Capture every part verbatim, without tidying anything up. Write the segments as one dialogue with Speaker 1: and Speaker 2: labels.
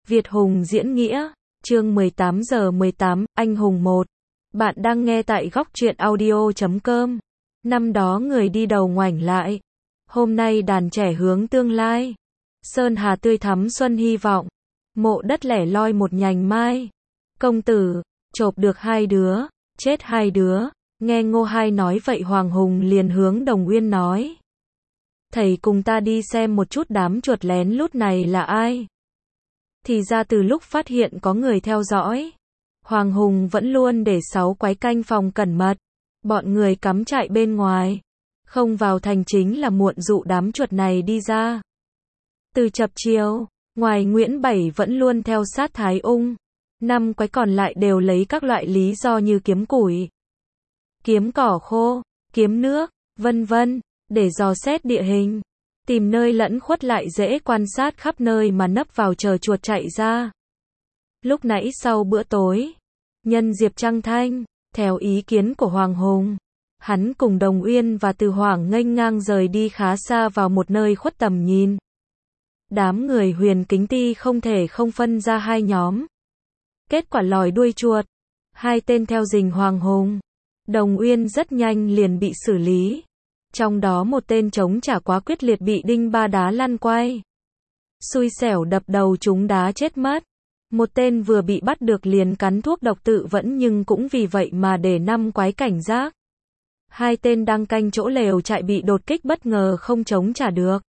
Speaker 1: Việt Hùng diễn nghĩa, chương mười tám giờ mười tám, anh hùng một. Bạn đang nghe tại góc truyện audio chấm com. Năm đó người đi đầu ngoảnh lại. Hôm nay đàn trẻ hướng tương lai. Sơn hà tươi thắm xuân hy vọng. Mộ đất lẻ loi một nhành mai. Công tử, chộp được hai đứa, chết hai đứa. Nghe Ngô Hai nói vậy Hoàng Hùng liền hướng Đồng Uyên nói. Thầy cùng ta đi xem một chút đám chuột lén lút này là ai. Thì ra từ lúc phát hiện có người theo dõi, Hoàng Hùng vẫn luôn để sáu quái canh phòng cẩn mật. Bọn người cắm trại bên ngoài, không vào thành chính là muộn dụ đám chuột này đi ra. Từ chập chiều, ngoài Nguyễn Bảy vẫn luôn theo sát Thái Ung, năm quái còn lại đều lấy các loại lý do như kiếm củi, kiếm cỏ khô, kiếm nước, vân vân, để dò xét địa hình, tìm nơi lẫn khuất lại dễ quan sát khắp nơi mà nấp vào chờ chuột chạy ra. Lúc nãy sau bữa tối, nhân dịp trăng thanh, theo ý kiến của Hoàng Hùng, hắn cùng Đồng Uyên và Từ Hoảng nghênh ngang rời đi khá xa vào một nơi khuất tầm nhìn. Đám người Huyền Kính Ti không thể không phân ra hai nhóm. Kết quả lòi đuôi chuột, hai tên theo rình Hoàng Hùng. Đồng Uyên rất nhanh liền bị xử lý. Trong đó một tên chống trả quá quyết liệt bị đinh ba đá lăn quay. Xui xẻo đập đầu trúng đá chết mất. Một tên vừa bị bắt được liền cắn thuốc độc tự vẫn nhưng cũng vì vậy mà để năm quái cảnh giác. Hai tên đang canh chỗ lều trại bị đột kích bất ngờ không chống trả được.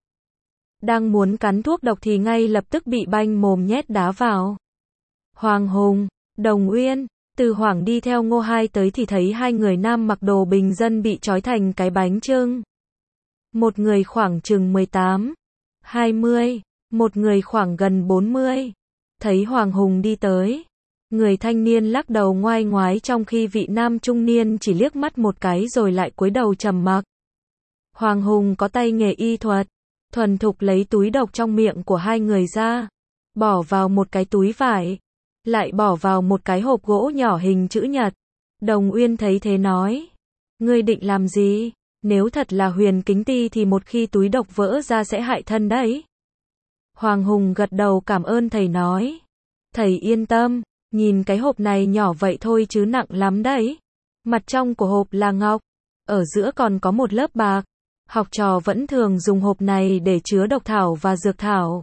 Speaker 1: Đang muốn cắn thuốc độc thì ngay lập tức bị banh mồm nhét đá vào. Hoàng Hùng, Đồng Uyên, Từ Hoảng đi theo Ngô Hai tới thì thấy hai người nam mặc đồ bình dân bị trói thành cái bánh chưng. Một người khoảng chừng mười tám, hai mươi, một người khoảng gần bốn mươi. Thấy Hoàng Hùng đi tới, người thanh niên lắc đầu ngoai ngoái trong khi vị nam trung niên chỉ liếc mắt một cái rồi lại cúi đầu trầm mặc. Hoàng Hùng có tay nghề y thuật, thuần thục lấy túi độc trong miệng của hai người ra, bỏ vào một cái túi vải, lại bỏ vào một cái hộp gỗ nhỏ hình chữ nhật. Đồng Uyên thấy thế nói, ngươi định làm gì? Nếu thật là Huyền Kính Ti thì một khi túi độc vỡ ra sẽ hại thân đấy. Hoàng Hùng gật đầu cảm ơn thầy nói. Thầy yên tâm, nhìn cái hộp này nhỏ vậy thôi chứ nặng lắm đấy. Mặt trong của hộp là ngọc, ở giữa còn có một lớp bạc. Học trò vẫn thường dùng hộp này để chứa độc thảo và dược thảo.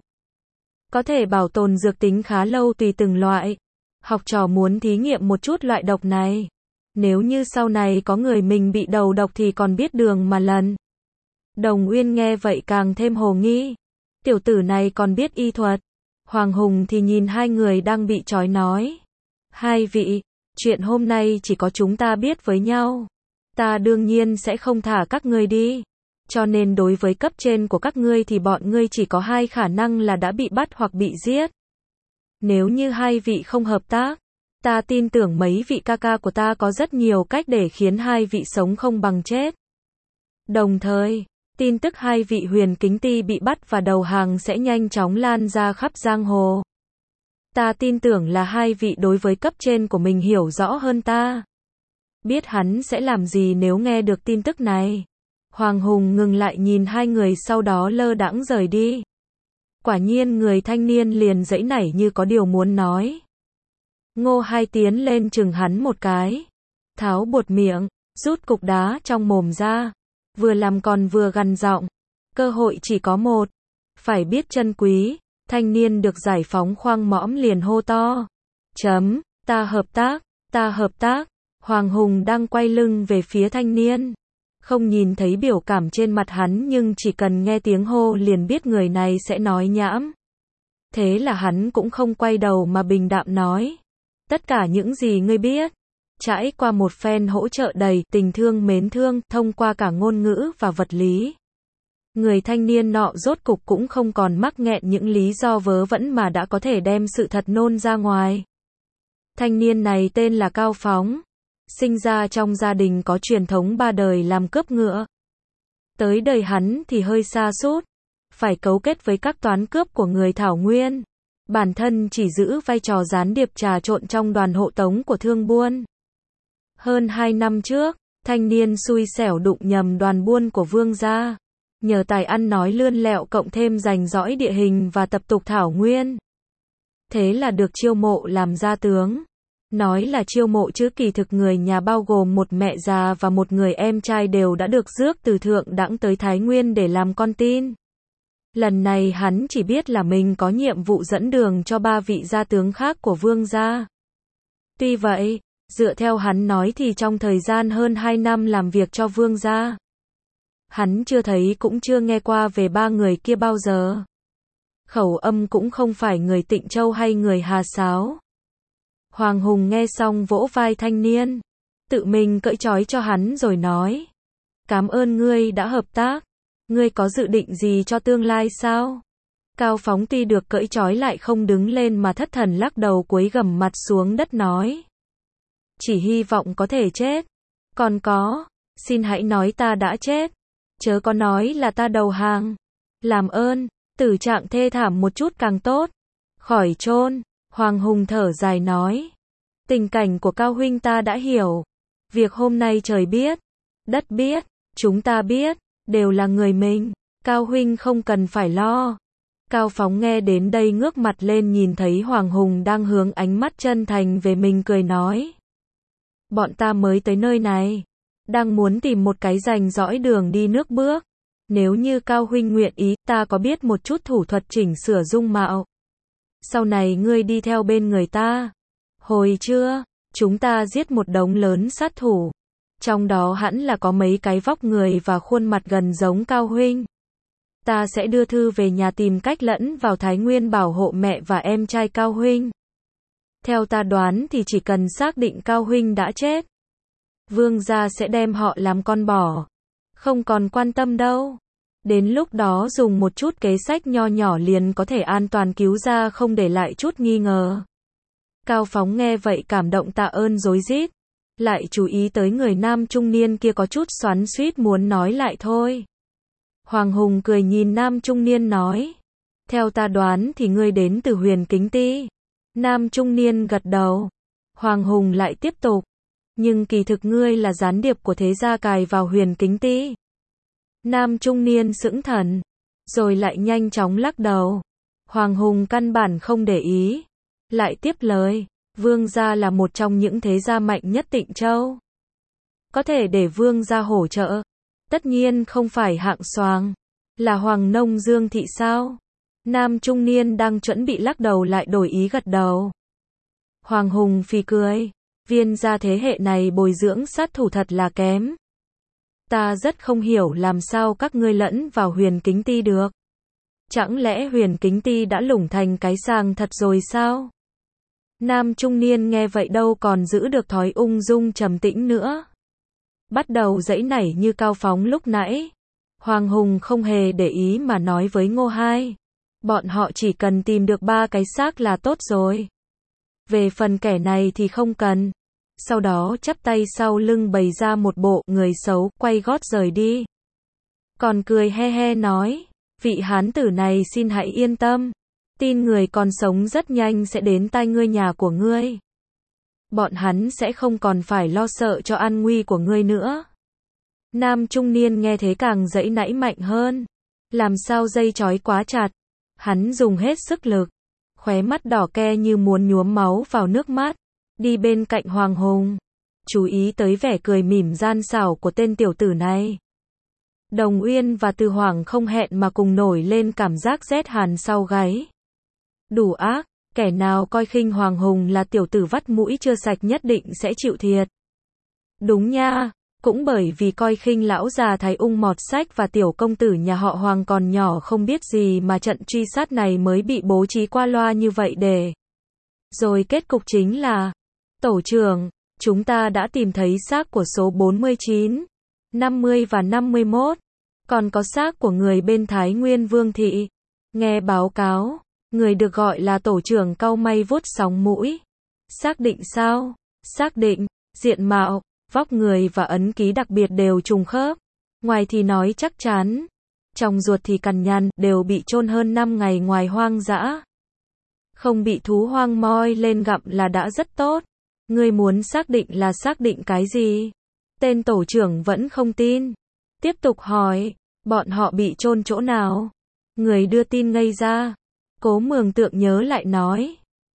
Speaker 1: Có thể bảo tồn dược tính khá lâu tùy từng loại. Học trò muốn thí nghiệm một chút loại độc này. Nếu như sau này có người mình bị đầu độc thì còn biết đường mà lần. Đồng Uyên nghe vậy càng thêm hồ nghi. Tiểu tử này còn biết y thuật. Hoàng Hùng thì nhìn hai người đang bị trói nói. Hai vị, chuyện hôm nay chỉ có chúng ta biết với nhau. Ta đương nhiên sẽ không thả các ngươi đi. Cho nên đối với cấp trên của các ngươi thì bọn ngươi chỉ có hai khả năng là đã bị bắt hoặc bị giết. Nếu như hai vị không hợp tác, ta tin tưởng mấy vị ca ca của ta có rất nhiều cách để khiến hai vị sống không bằng chết. Đồng thời, tin tức hai vị Huyền Kính Ti bị bắt và đầu hàng sẽ nhanh chóng lan ra khắp giang hồ. Ta tin tưởng là hai vị đối với cấp trên của mình hiểu rõ hơn ta. Biết hắn sẽ làm gì nếu nghe được tin tức này. Hoàng Hùng ngừng lại nhìn hai người sau đó lơ đãng rời đi. Quả nhiên người thanh niên liền giãy nảy như có điều muốn nói. Ngô Hai tiến lên chừng hắn một cái. Tháo buột miệng, rút cục đá trong mồm ra. Vừa làm còn vừa gằn giọng. Cơ hội chỉ có một. Phải biết trân quý. Thanh niên được giải phóng khoang mõm liền hô to. Chấm, ta hợp tác, ta hợp tác. Hoàng Hùng đang quay lưng về phía thanh niên. Không nhìn thấy biểu cảm trên mặt hắn nhưng chỉ cần nghe tiếng hô liền biết người này sẽ nói nhảm. Thế là hắn cũng không quay đầu mà bình đạm nói. Tất cả những gì ngươi biết. Trải qua một phen hỗ trợ đầy tình thương mến thương thông qua cả ngôn ngữ và vật lý. Người thanh niên nọ rốt cục cũng không còn mắc nghẹn những lý do vớ vẩn mà đã có thể đem sự thật nôn ra ngoài. Thanh niên này tên là Cao Phóng. Sinh ra trong gia đình có truyền thống ba đời làm cướp ngựa. Tới đời hắn thì hơi sa sút, phải cấu kết với các toán cướp của người Thảo Nguyên. Bản thân chỉ giữ vai trò gián điệp trà trộn trong đoàn hộ tống của thương buôn. Hơn hai năm trước, thanh niên xui xẻo đụng nhầm đoàn buôn của Vương gia. Nhờ tài ăn nói lươn lẹo cộng thêm rành rõi địa hình và tập tục Thảo Nguyên. thế là được chiêu mộ làm gia tướng. Nói là chiêu mộ chứ kỳ thực người nhà bao gồm một mẹ già và một người em trai đều đã được rước từ thượng đẳng tới Thái Nguyên để làm con tin. Lần này hắn chỉ biết là mình có nhiệm vụ dẫn đường cho ba vị gia tướng khác của vương gia. Tuy vậy, dựa theo hắn nói thì trong thời gian hơn hai năm làm việc cho vương gia, hắn chưa thấy cũng chưa nghe qua về ba người kia bao giờ. Khẩu âm cũng không phải người Tịnh Châu hay người Hà Sáo. Hoàng Hùng nghe xong vỗ vai thanh niên, tự mình cởi trói cho hắn rồi nói: "Cảm ơn ngươi đã hợp tác. Ngươi có dự định gì cho tương lai sao?" Cao Phóng tuy được cởi trói lại không đứng lên mà thất thần lắc đầu cúi gằm mặt xuống đất nói: "Chỉ hy vọng có thể chết. Còn có, xin hãy nói ta đã chết, chớ có nói là ta đầu hàng. Làm ơn, tử trạng thê thảm một chút càng tốt. Khỏi chôn." Hoàng Hùng thở dài nói: "Tình cảnh của Cao huynh ta đã hiểu. Việc hôm nay trời biết, đất biết, chúng ta biết, đều là người mình. Cao huynh không cần phải lo." Cao Phóng nghe đến đây ngước mặt lên nhìn thấy Hoàng Hùng đang hướng ánh mắt chân thành về mình cười nói: "Bọn ta mới tới nơi này, đang muốn tìm một cái rành rõi đường đi nước bước. Nếu như Cao huynh nguyện ý, ta có biết một chút thủ thuật chỉnh sửa dung mạo. Sau này ngươi đi theo bên người ta. Hồi trưa, chúng ta giết một đống lớn sát thủ. Trong đó hẳn là có mấy cái vóc người và khuôn mặt gần giống Cao huynh. Ta sẽ đưa thư về nhà tìm cách lẫn vào Thái Nguyên bảo hộ mẹ và em trai Cao huynh. Theo ta đoán thì chỉ cần xác định Cao huynh đã chết, vương gia sẽ đem họ làm con bò, không còn quan tâm đâu. Đến lúc đó dùng một chút kế sách nho nhỏ liền có thể an toàn cứu ra không để lại chút nghi ngờ." Cao Phóng nghe vậy cảm động tạ ơn rối rít, lại chú ý tới người nam trung niên kia có chút xoắn xuýt muốn nói lại thôi. Hoàng Hùng cười nhìn nam trung niên nói: "Theo ta đoán thì ngươi đến từ Huyền Kính Ti." Nam trung niên gật đầu. Hoàng Hùng lại tiếp tục: "Nhưng kỳ thực ngươi là gián điệp của thế gia cài vào Huyền Kính Ti." Nam trung niên sững thần, rồi lại nhanh chóng lắc đầu. Hoàng Hùng căn bản không để ý, lại tiếp lời: "Vương gia là một trong những thế gia mạnh nhất Tịnh Châu. Có thể để vương gia hỗ trợ, tất nhiên không phải hạng xoàng, là Hoàng Nông Dương thị sao?" Nam trung niên đang chuẩn bị lắc đầu lại đổi ý gật đầu. Hoàng Hùng phì cười: "Viên gia thế hệ này bồi dưỡng sát thủ thật là kém. Ta rất không hiểu làm sao các ngươi lẫn vào Huyền Kính Ti được. Chẳng lẽ Huyền Kính Ti đã lủng thành cái sàng thật rồi sao?" Nam trung niên nghe vậy đâu còn giữ được thói ung dung trầm tĩnh nữa, bắt đầu giãy nảy như Cao Phóng lúc nãy. Hoàng Hùng không hề để ý mà nói với Ngô Hai: "Bọn họ chỉ cần tìm được ba cái xác là tốt rồi. Về phần kẻ này thì không cần." Sau đó chắp tay sau lưng bày ra một bộ người xấu, quay gót rời đi. Còn cười he he nói: "Vị hán tử này xin hãy yên tâm. Tin người còn sống rất nhanh sẽ đến tai ngươi nhà của ngươi. Bọn hắn sẽ không còn phải lo sợ cho an nguy của ngươi nữa." Nam trung niên nghe thế càng giãy nảy mạnh hơn. Làm sao dây trói quá chặt. Hắn dùng hết sức lực, khóe mắt đỏ ke như muốn nhuốm máu vào nước mắt, đi bên cạnh Hoàng Hùng, chú ý tới vẻ cười mỉm gian xảo của tên tiểu tử này. Đồng Uyên và Từ Hoàng không hẹn mà cùng nổi lên cảm giác rét hàn sau gáy. Đủ ác, kẻ nào coi khinh Hoàng Hùng là tiểu tử vắt mũi chưa sạch nhất định sẽ chịu thiệt. Đúng nha, cũng bởi vì coi khinh lão già Thái Ung mọt sách và tiểu công tử nhà họ Hoàng còn nhỏ không biết gì mà trận truy sát này mới bị bố trí qua loa như vậy để. Rồi kết cục chính là: "Tổ trưởng, chúng ta đã tìm thấy xác của số bốn mươi chín, năm mươi và năm mươi mốt. Còn có xác của người bên Thái Nguyên Vương thị." Nghe báo cáo, người được gọi là tổ trưởng cau mày vuốt sóng mũi. "Xác định sao?" "Xác định, diện mạo, vóc người và ấn ký đặc biệt đều trùng khớp. Ngoài thì nói chắc chắn, trong ruột thì cằn nhằn, đều bị chôn hơn năm ngày ngoài hoang dã. Không bị thú hoang moi lên gặm là đã rất tốt. Ngươi muốn xác định là xác định cái gì?" Tên tổ trưởng vẫn không tin. Tiếp tục hỏi: "Bọn họ bị chôn chỗ nào?" Người đưa tin ngây ra. Cố mường tượng nhớ lại nói: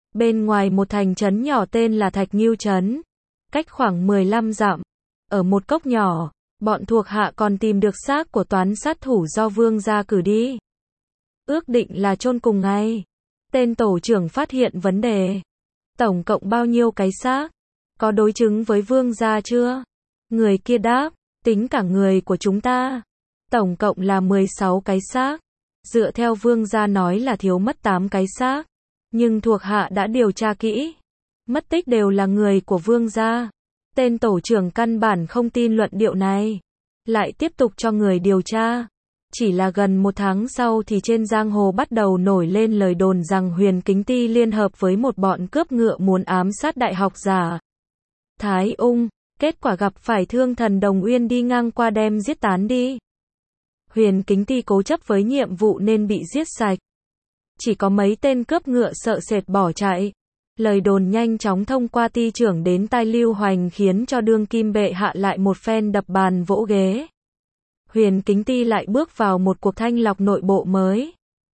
Speaker 1: Bên ngoài một thành trấn nhỏ tên là Thạch Ngưu Trấn, cách khoảng mười lăm dặm, ở một cốc nhỏ, bọn thuộc hạ còn tìm được xác của toán sát thủ do vương gia cử đi. Ước định là chôn cùng ngày. Tên tổ trưởng phát hiện vấn đề. Tổng cộng bao nhiêu cái xác? Có đối chứng với vương gia chưa? Người kia đáp, tính cả người của chúng ta. Tổng cộng là mười sáu cái xác. Dựa theo vương gia nói là thiếu mất tám cái xác. Nhưng thuộc hạ đã điều tra kỹ. Mất tích đều là người của vương gia. Tên tổ trưởng căn bản không tin luận điệu này. Lại tiếp tục cho người điều tra. Chỉ là gần một tháng sau thì trên giang hồ bắt đầu nổi lên lời đồn rằng Huyền Kính Ti liên hợp với một bọn cướp ngựa muốn ám sát đại học giả Thái Ung. Kết quả gặp phải Thương Thần Đồng Uyên đi ngang qua đem giết tán đi. Huyền Kính Ti cố chấp với nhiệm vụ nên bị giết sạch. Chỉ có mấy tên cướp ngựa sợ sệt bỏ chạy. Lời đồn nhanh chóng thông qua ti trưởng đến tai Lưu Hoành khiến cho đương kim bệ hạ lại một phen đập bàn vỗ ghế. Huyền Kính Ti lại bước vào một cuộc thanh lọc nội bộ mới.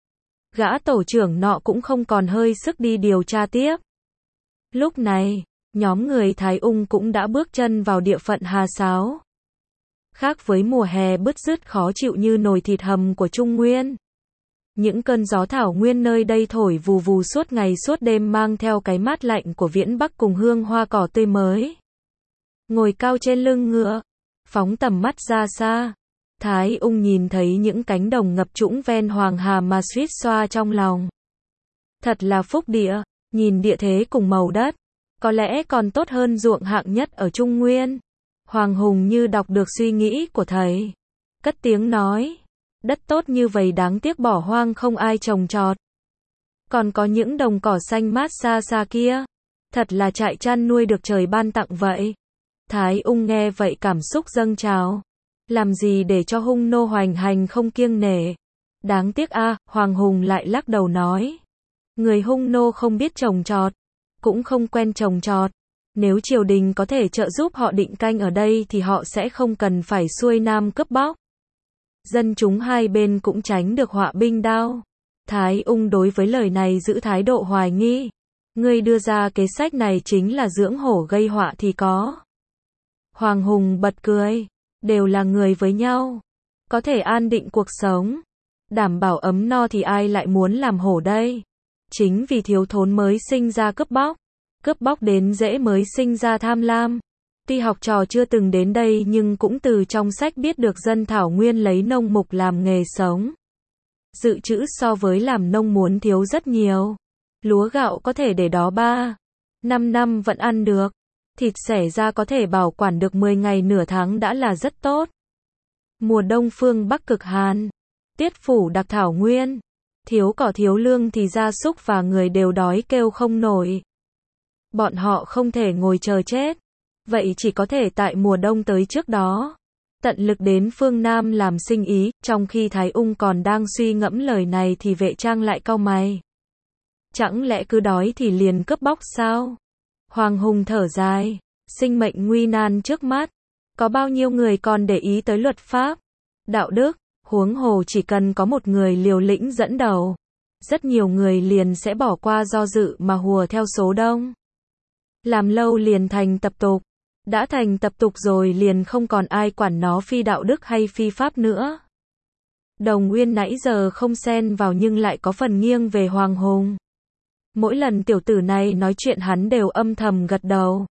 Speaker 1: Gã tổ trưởng nọ cũng không còn hơi sức đi điều tra tiếp. Lúc này, nhóm người Thái Ung cũng đã bước chân vào địa phận Hà Sáo. Khác với mùa hè bứt rứt khó chịu như nồi thịt hầm của Trung Nguyên. Những cơn gió thảo nguyên nơi đây thổi vù vù suốt ngày suốt đêm mang theo cái mát lạnh của viễn Bắc cùng hương hoa cỏ tươi mới. Ngồi cao trên lưng ngựa, phóng tầm mắt ra xa. Thái Ung nhìn thấy những cánh đồng ngập trũng ven Hoàng Hà mà suýt xoa trong lòng. Thật là phúc địa, nhìn địa thế cùng màu đất. Có lẽ còn tốt hơn ruộng hạng nhất ở Trung Nguyên. Hoàng Hùng như đọc được suy nghĩ của thầy. Cất tiếng nói. Đất tốt như vậy đáng tiếc bỏ hoang không ai trồng trọt. Còn có những đồng cỏ xanh mát xa xa kia. Thật là trại chăn nuôi được trời ban tặng vậy. Thái Ung nghe vậy cảm xúc dâng trào. Làm gì để cho hung nô hoành hành không kiêng nể. Đáng tiếc a, Hoàng Hùng lại lắc đầu nói. Người hung nô không biết trồng trọt. Cũng không quen trồng trọt. Nếu triều đình có thể trợ giúp họ định canh ở đây thì họ sẽ không cần phải xuôi nam cướp bóc. Dân chúng hai bên cũng tránh được họa binh đao. Thái Ung đối với lời này giữ thái độ hoài nghi. Ngươi đưa ra kế sách này chính là dưỡng hổ gây họa thì có. Hoàng Hùng bật cười. Đều là người với nhau. Có thể an định cuộc sống. Đảm bảo ấm no thì ai lại muốn làm hổ đây. Chính vì thiếu thốn mới sinh ra cướp bóc. Cướp bóc đến dễ mới sinh ra tham lam. Tuy học trò chưa từng đến đây nhưng cũng từ trong sách biết được dân Thảo Nguyên lấy nông mục làm nghề sống. Dự trữ so với làm nông muốn thiếu rất nhiều. Lúa gạo có thể để đó ba, năm năm vẫn ăn được. Thịt xẻ ra có thể bảo quản được mười ngày nửa tháng đã là rất tốt. Mùa đông phương Bắc cực hàn. Tiết phủ đặc Thảo Nguyên. Thiếu cỏ thiếu lương thì gia súc và người đều đói kêu không nổi. Bọn họ không thể ngồi chờ chết. Vậy chỉ có thể tại mùa đông tới trước đó. Tận lực đến phương Nam làm sinh ý. Trong khi Thái Ung còn đang suy ngẫm lời này thì Vệ Trang lại cau mày. Chẳng lẽ cứ đói thì liền cướp bóc sao? Hoàng Hùng thở dài. Sinh mệnh nguy nan trước mắt. Có bao nhiêu người còn để ý tới luật pháp, đạo đức, huống hồ chỉ cần có một người liều lĩnh dẫn đầu. Rất nhiều người liền sẽ bỏ qua do dự mà hùa theo số đông. Làm lâu liền thành tập tục. Đã thành tập tục rồi liền không còn ai quản nó phi đạo đức hay phi pháp nữa. Đồng Uyên nãy giờ không xen vào nhưng lại có phần nghiêng về Hoàng Hùng. Mỗi lần tiểu tử này nói chuyện hắn đều âm thầm gật đầu.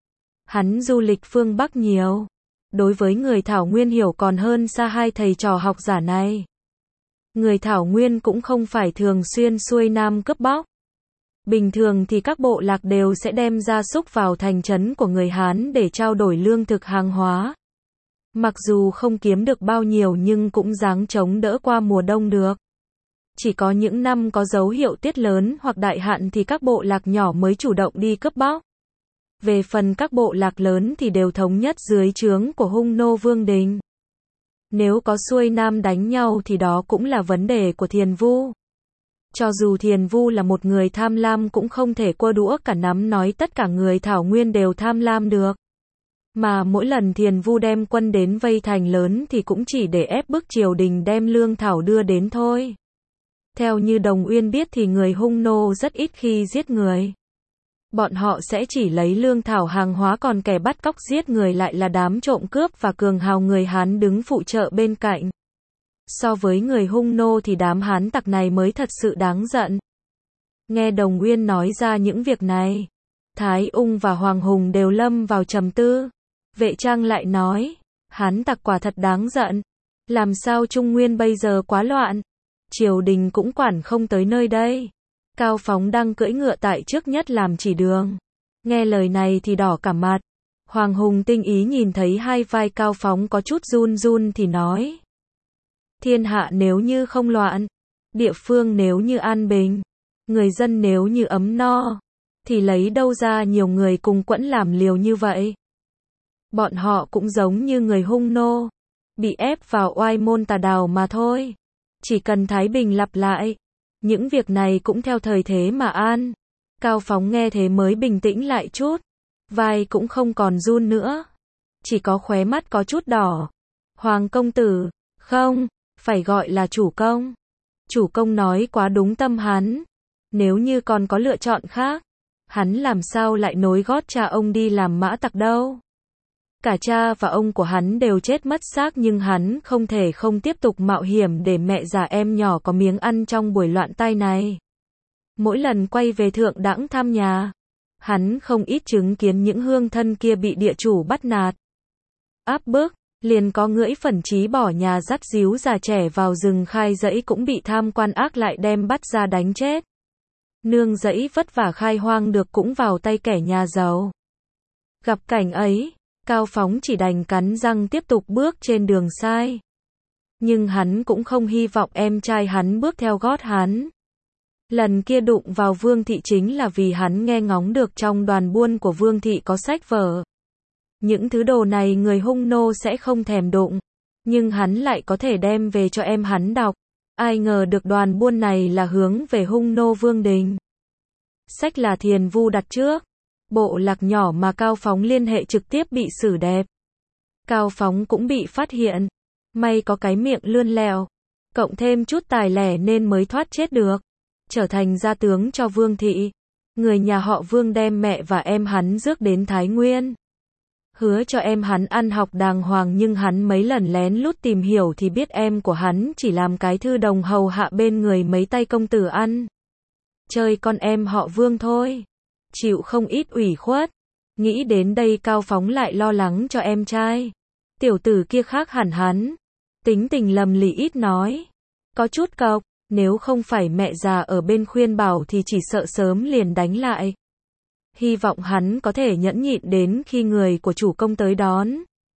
Speaker 1: Hắn du lịch phương Bắc nhiều. Đối với người Thảo Nguyên hiểu còn hơn xa hai thầy trò học giả này. Người Thảo Nguyên cũng không phải thường xuyên xuôi nam cướp bóc. Bình thường thì các bộ lạc đều sẽ đem gia súc vào thành trấn của người Hán để trao đổi lương thực hàng hóa. Mặc dù không kiếm được bao nhiêu nhưng cũng ráng chống đỡ qua mùa đông được. Chỉ có những năm có dấu hiệu tiết lớn hoặc đại hạn thì các bộ lạc nhỏ mới chủ động đi cướp bóc. Về phần các bộ lạc lớn thì đều thống nhất dưới trướng của hung nô vương đình. Nếu có xuôi nam đánh nhau thì đó cũng là vấn đề của Thiền Vu. Cho dù Thiền Vu là một người tham lam cũng không thể quơ đũa cả nắm nói tất cả người Thảo Nguyên đều tham lam được. Mà mỗi lần Thiền Vu đem quân đến vây thành lớn thì cũng chỉ để ép bức triều đình đem lương thảo đưa đến thôi. Theo như Đồng Uyên biết thì người hung nô rất ít khi giết người. Bọn họ sẽ chỉ lấy lương thảo hàng hóa, còn kẻ bắt cóc giết người lại là đám trộm cướp và cường hào người Hán đứng phụ trợ bên cạnh. So với người hung nô thì đám Hán tặc này mới thật sự đáng giận. Nghe Đồng Uyên nói ra những việc này, Thái Ung và Hoàng Hùng đều lâm vào trầm tư. Vệ Trang lại nói, Hán tặc quả thật đáng giận. Làm sao Trung Nguyên bây giờ quá loạn, triều đình cũng quản không tới nơi đây. Cao Phóng đang cưỡi ngựa tại trước nhất làm chỉ đường. Nghe lời này thì đỏ cả mặt. Hoàng Hùng tinh ý nhìn thấy hai vai Cao Phóng có chút run run thì nói. Thiên hạ nếu như không loạn, địa phương nếu như an bình, người dân nếu như ấm no, thì lấy đâu ra nhiều người cùng quẫn làm liều như vậy. Bọn họ cũng giống như người hung nô, bị ép vào oai môn tà đạo mà thôi. Chỉ cần thái bình lặp lại, những việc này cũng theo thời thế mà an. Cao Phóng nghe thế mới bình tĩnh lại chút, vai cũng không còn run nữa, chỉ có khóe mắt có chút đỏ. Hoàng công tử, không, phải gọi là chủ công. Chủ công nói quá đúng tâm hắn. Nếu như còn có lựa chọn khác, hắn làm sao lại nối gót cha ông đi làm mã tặc đâu. Cả cha và ông của hắn đều chết mất xác, nhưng hắn không thể không tiếp tục mạo hiểm để mẹ già em nhỏ có miếng ăn trong buổi loạn tai này. Mỗi lần quay về thượng đẳng thăm nhà, hắn không ít chứng kiến những hương thân kia bị địa chủ bắt nạt, áp bức, liền có ngưỡi phần chí bỏ nhà dắt díu già trẻ vào rừng khai dãy cũng bị tham quan ác lại đem bắt ra đánh chết. Nương dãy vất vả khai hoang được cũng vào tay kẻ nhà giàu. Gặp cảnh ấy, Cao Phóng chỉ đành cắn răng tiếp tục bước trên đường sai. Nhưng hắn cũng không hy vọng em trai hắn bước theo gót hắn. Lần kia đụng vào Vương Thị chính là vì hắn nghe ngóng được trong đoàn buôn của Vương Thị có sách vở. Những thứ đồ này người hung nô sẽ không thèm đụng, nhưng hắn lại có thể đem về cho em hắn đọc. Ai ngờ được đoàn buôn này là hướng về hung nô Vương Đình. Sách là Thiền Vu đặt trước. Bộ lạc nhỏ mà Cao Phóng liên hệ trực tiếp bị xử đẹp. Cao Phóng cũng bị phát hiện. May có cái miệng lươn lẹo, cộng thêm chút tài lẻ nên mới thoát chết được. Trở thành gia tướng cho Vương Thị. Người nhà họ Vương đem mẹ và em hắn rước đến Thái Nguyên. Hứa cho em hắn ăn học đàng hoàng, nhưng hắn mấy lần lén lút tìm hiểu thì biết em của hắn chỉ làm cái thư đồng hầu hạ bên người mấy tay công tử ăn. Chơi con em họ Vương thôi. Chịu không ít ủy khuất. Nghĩ đến đây Cao Phóng lại lo lắng cho em trai. Tiểu tử kia khác hẳn hắn. Tính tình lầm lì ít nói. Có chút cọc, nếu không phải mẹ già ở bên khuyên bảo thì chỉ sợ sớm liền đánh lại. Hy vọng hắn có thể nhẫn nhịn đến khi người của chủ công tới đón.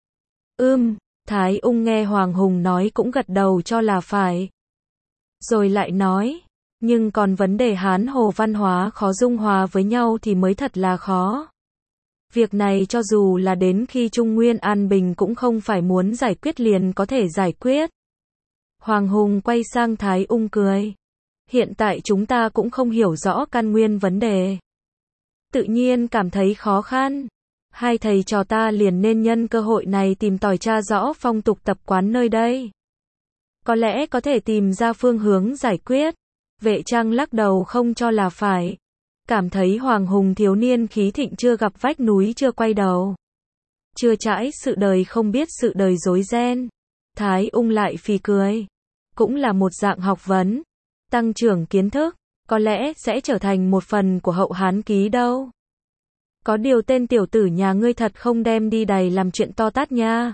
Speaker 1: Ưm, Thái Ung nghe Hoàng Hùng nói cũng gật đầu cho là phải. Rồi lại nói, nhưng còn vấn đề Hán Hồ văn hóa khó dung hòa với nhau thì mới thật là khó. Việc này cho dù là đến khi Trung Nguyên an bình cũng không phải muốn giải quyết liền có thể giải quyết. Hoàng Hùng quay sang Thái Ung cười. Hiện tại chúng ta cũng không hiểu rõ căn nguyên vấn đề. Tự nhiên cảm thấy khó khăn. Hai thầy trò ta liền nên nhân cơ hội này tìm tòi tra rõ phong tục tập quán nơi đây. Có lẽ có thể tìm ra phương hướng giải quyết. Vệ Trang lắc đầu không cho là phải. Cảm thấy Hoàng Hùng thiếu niên khí thịnh chưa gặp vách núi chưa quay đầu. Chưa trải sự đời không biết sự đời rối ren. Thái Ung lại phì cười. Cũng là một dạng học vấn. Tăng trưởng kiến thức. Có lẽ sẽ trở thành một phần của Hậu Hán Ký đâu. Có điều tên tiểu tử nhà ngươi thật không đem đi đầy làm chuyện to tát nha.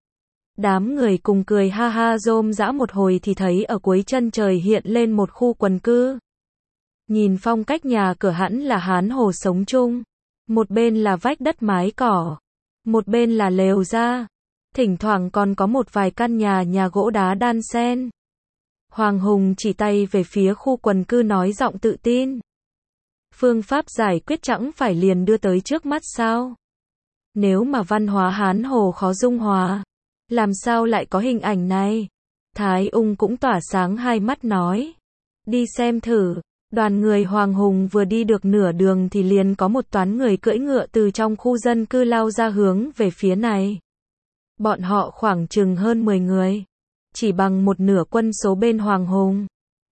Speaker 1: Đám người cùng cười ha ha rôm rã một hồi thì thấy ở cuối chân trời hiện lên một khu quần cư. Nhìn phong cách nhà cửa hẳn là Hán Hồ sống chung. Một bên là vách đất mái cỏ. Một bên là lều ra. Thỉnh thoảng còn có một vài căn nhà nhà gỗ đá đan xen. Hoàng Hùng chỉ tay về phía khu quần cư nói giọng tự tin. Phương pháp giải quyết chẳng phải liền đưa tới trước mắt sao? Nếu mà văn hóa Hán Hồ khó dung hòa, làm sao lại có hình ảnh này? Thái Ung cũng tỏa sáng hai mắt nói. Đi xem thử. Đoàn người Hoàng Hùng vừa đi được nửa đường thì liền có một toán người cưỡi ngựa từ trong khu dân cư lao ra hướng về phía này. Bọn họ khoảng chừng hơn mười người. Chỉ bằng một nửa quân số bên Hoàng Hùng.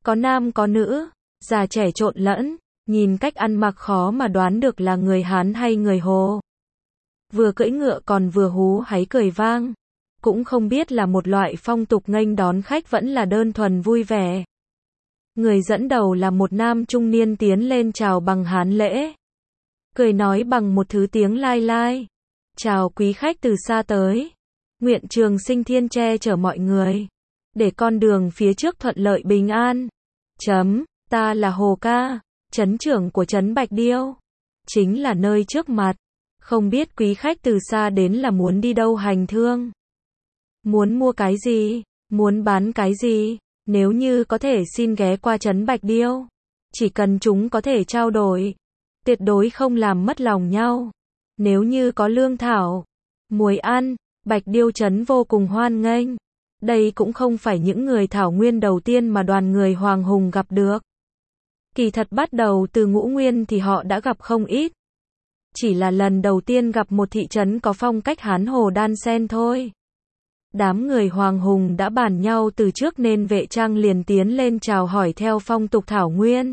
Speaker 1: có nam có nữ, già trẻ trộn lẫn, nhìn cách ăn mặc khó mà đoán được là người Hán hay người Hồ. Vừa cưỡi ngựa còn vừa hú háy cười vang, cũng không biết là một loại phong tục nghênh đón khách vẫn là đơn thuần vui vẻ. Người dẫn đầu là một nam trung niên tiến lên chào bằng Hán lễ, cười nói bằng một thứ tiếng lai lai. Chào quý khách từ xa tới. Nguyện Trường Sinh Thiên che chở mọi người, để con đường phía trước thuận lợi bình an. Chấm, ta là Hồ Ca, trấn trưởng của trấn Bạch Điêu. Chính là nơi trước mặt. Không biết quý khách từ xa đến là muốn đi đâu hành thương. Muốn mua cái gì, muốn bán cái gì, nếu như có thể xin ghé qua trấn Bạch Điêu. Chỉ cần chúng có thể trao đổi, tuyệt đối không làm mất lòng nhau. Nếu như có lương thảo, muối ăn, Bạch Điêu trấn vô cùng hoan nghênh. Đây cũng không phải những người thảo nguyên đầu tiên mà đoàn người Hoàng Hùng gặp được. Kỳ thật bắt đầu từ Ngũ Nguyên thì họ đã gặp không ít. Chỉ là lần đầu tiên gặp một thị trấn có phong cách Hán Hồ đan xen thôi. Đám người Hoàng Hùng đã bàn nhau từ trước nên Vệ Trang liền tiến lên chào hỏi theo phong tục thảo nguyên.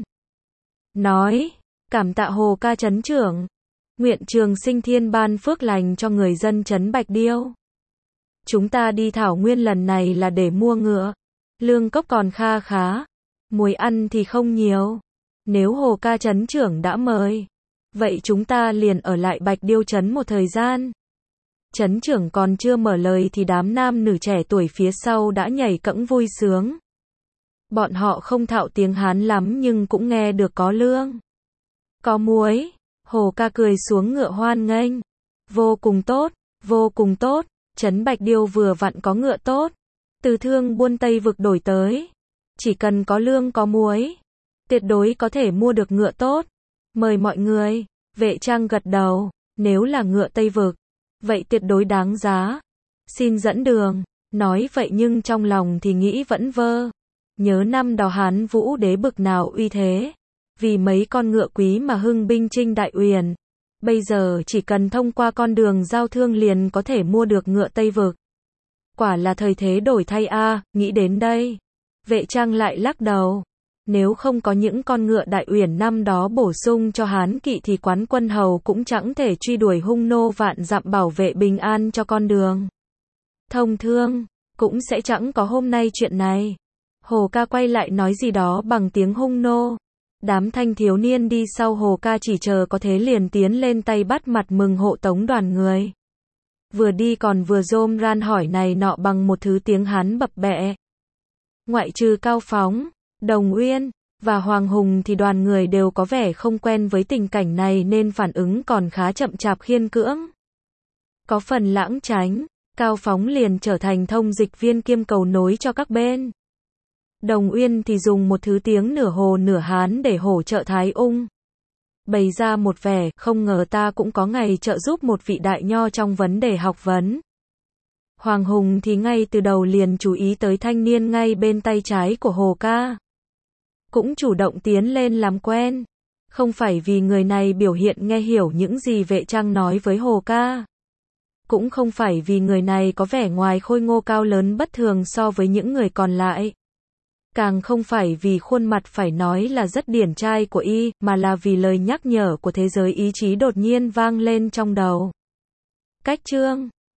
Speaker 1: Nói, cảm tạ Hồ Ca trấn trưởng. Nguyện Trường Sinh Thiên ban phước lành cho người dân trấn Bạch Điêu. Chúng ta đi thảo nguyên lần này là để mua ngựa. Lương cốc còn kha khá. Muối ăn thì không nhiều. Nếu Hồ Ca trấn trưởng đã mời, vậy chúng ta liền ở lại Bạch Điêu trấn một thời gian. Trấn trưởng còn chưa mở lời thì đám nam nữ trẻ tuổi phía sau đã nhảy cẫng vui sướng. Bọn họ không thạo tiếng Hán lắm nhưng cũng nghe được có lương, có muối. Hồ Ca cười xuống ngựa hoan nghênh. Vô cùng tốt, vô cùng tốt. Trấn Bạch Điêu vừa vặn có ngựa tốt. Từ thương buôn Tây vực đổi tới. Chỉ cần có lương có muối, tuyệt đối có thể mua được ngựa tốt. Mời mọi người. Vệ Trang gật đầu. Nếu là ngựa Tây vực, vậy tuyệt đối đáng giá. Xin dẫn đường. Nói vậy nhưng trong lòng thì nghĩ vẫn vơ. Nhớ năm đó Hán Vũ đế bực nào uy thế. Vì mấy con ngựa quý mà hưng binh chinh Đại Uyển. Bây giờ chỉ cần thông qua con đường giao thương liền có thể mua được ngựa Tây vực. Quả là thời thế đổi thay a, à, nghĩ đến đây. Vệ Trang lại lắc đầu. Nếu không có những con ngựa Đại Uyển năm đó bổ sung cho Hán kỵ thì Quán Quân Hầu cũng chẳng thể truy đuổi hung nô vạn dặm bảo vệ bình an cho con đường thông thương, cũng sẽ chẳng có hôm nay chuyện này. Hồ Ca quay lại nói gì đó bằng tiếng hung nô. Đám thanh thiếu niên đi sau Hồ Ca chỉ chờ có thế liền tiến lên tay bắt mặt mừng hộ tống đoàn người. Vừa đi còn vừa rôm ran hỏi này nọ bằng một thứ tiếng Hán bập bẹ. Ngoại trừ Cao Phóng, Đồng Uyên và Hoàng Hùng thì đoàn người đều có vẻ không quen với tình cảnh này nên phản ứng còn khá chậm chạp khiên cưỡng. Có phần lãng tránh, Cao Phóng liền trở thành thông dịch viên kiêm cầu nối cho các bên. Đồng Uyên thì dùng một thứ tiếng nửa Hồ nửa Hán để hỗ trợ Thái Ung. Bày ra một vẻ, không ngờ ta cũng có ngày trợ giúp một vị đại nho trong vấn đề học vấn. Hoàng Hùng thì ngay từ đầu liền chú ý tới thanh niên ngay bên tay trái của Hồ Ca. Cũng chủ động tiến lên làm quen. Không phải vì người này biểu hiện nghe hiểu những gì Vệ Trang nói với Hồ Ca. Cũng không phải vì người này có vẻ ngoài khôi ngô cao lớn bất thường so với những người còn lại. Càng không phải vì khuôn mặt phải nói là rất điển trai của y, mà là vì lời nhắc nhở của thế giới ý chí đột nhiên vang lên trong đầu. Cách chương